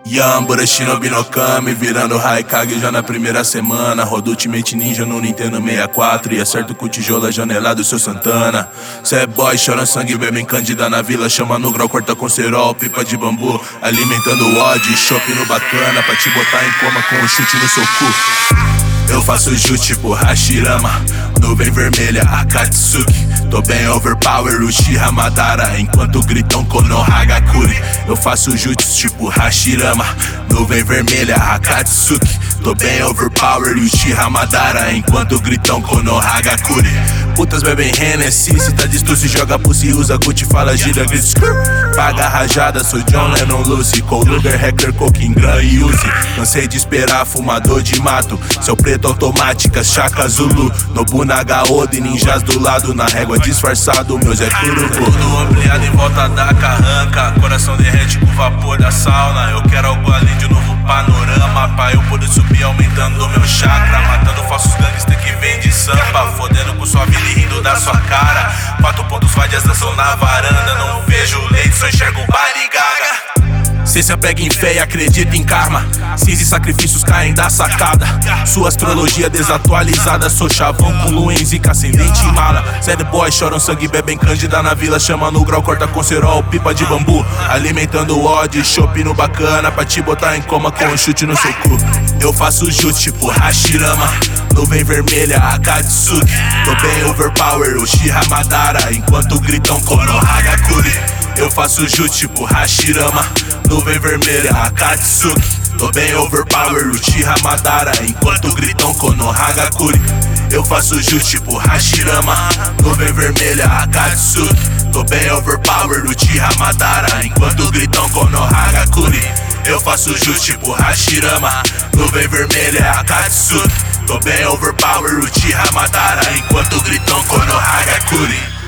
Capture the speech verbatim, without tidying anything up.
Yambura, Shinobi no Kami, virando Raikage já na primeira semana. Roda Ultimate Ninja no Nintendo sessenta e quatro e acerto com tijolo janelado, seu Santana. Cê é boy, chora sangue, bebem cândida na vila. Chama no grau, corta com cerol, pipa de bambu. Alimentando o ódio, chopp no bacana, pra te botar em coma com um chute no seu cu. Eu faço jutsu tipo Hashirama, nuvem vermelha, Akatsuki. Tô bem overpower, Uchiha Madara, enquanto gritam Konohagakure. Eu faço jutsu tipo Hashirama, nuvem vermelha, Akatsuki. Tô bem overpower, Uchiha Madara, enquanto gritam Konohagakure. Putas bebem Hennessy, se tá disto se joga pussy, usa Gucci, fala gira, grita skrrr. Paga rajada, sou John Lennon Lucy, Cold Luger, Hacker, Coke, Ingram e Uzi. Cansei de esperar, fumador de mato, seu preto automática, Shaka Zulu. Nobunaga Oda, ninjas do lado, na régua disfarçado, meus é tudo tudo ampliado em volta da carranca. Coração derrete com o vapor da sauna. Eu quero algo além de um novo panorama, pra eu poder subir aumentando meu chakra. Matando falsos gangster que vem de sampa, fodendo com sua vida e rindo da sua cara. Quatro pontos vadias dançam na varanda, não vejo leite, só enxergo barigaga. Cê se apega em fé e acredita em karma. Cinza e sacrifícios caem da sacada. Sua astrologia desatualizada. Sou chavão com lua em zica, ascendente e mala. Sad boy, choram sangue, bebem cândida na vila. Chama no grau, corta com cerol, pipa de bambu. Alimentando o ódio, chopp no bacana, pra te botar em coma com um chute no seu cu. Eu faço jutsu tipo Hashirama, nuvem vermelha, Akatsuki. Tô bem overpower, Uchiha Madara, enquanto gritam Konohagakure. Eu faço jutsu tipo Hashirama, nuvem vermelha, Akatsuki. Tô bem overpower, Uchiha Madara, enquanto gritam Konohagakure. Eu faço jutsu tipo Hashirama, nuvem vermelha, Akatsuki. Tô bem overpower, Uchiha Madara, enquanto gritam Konohagakure. Eu faço jutsu tipo Hashirama, nuvem vermelha, Akatsuki. Tô bem overpower, Uchiha Madara, enquanto gritam Konohagakure.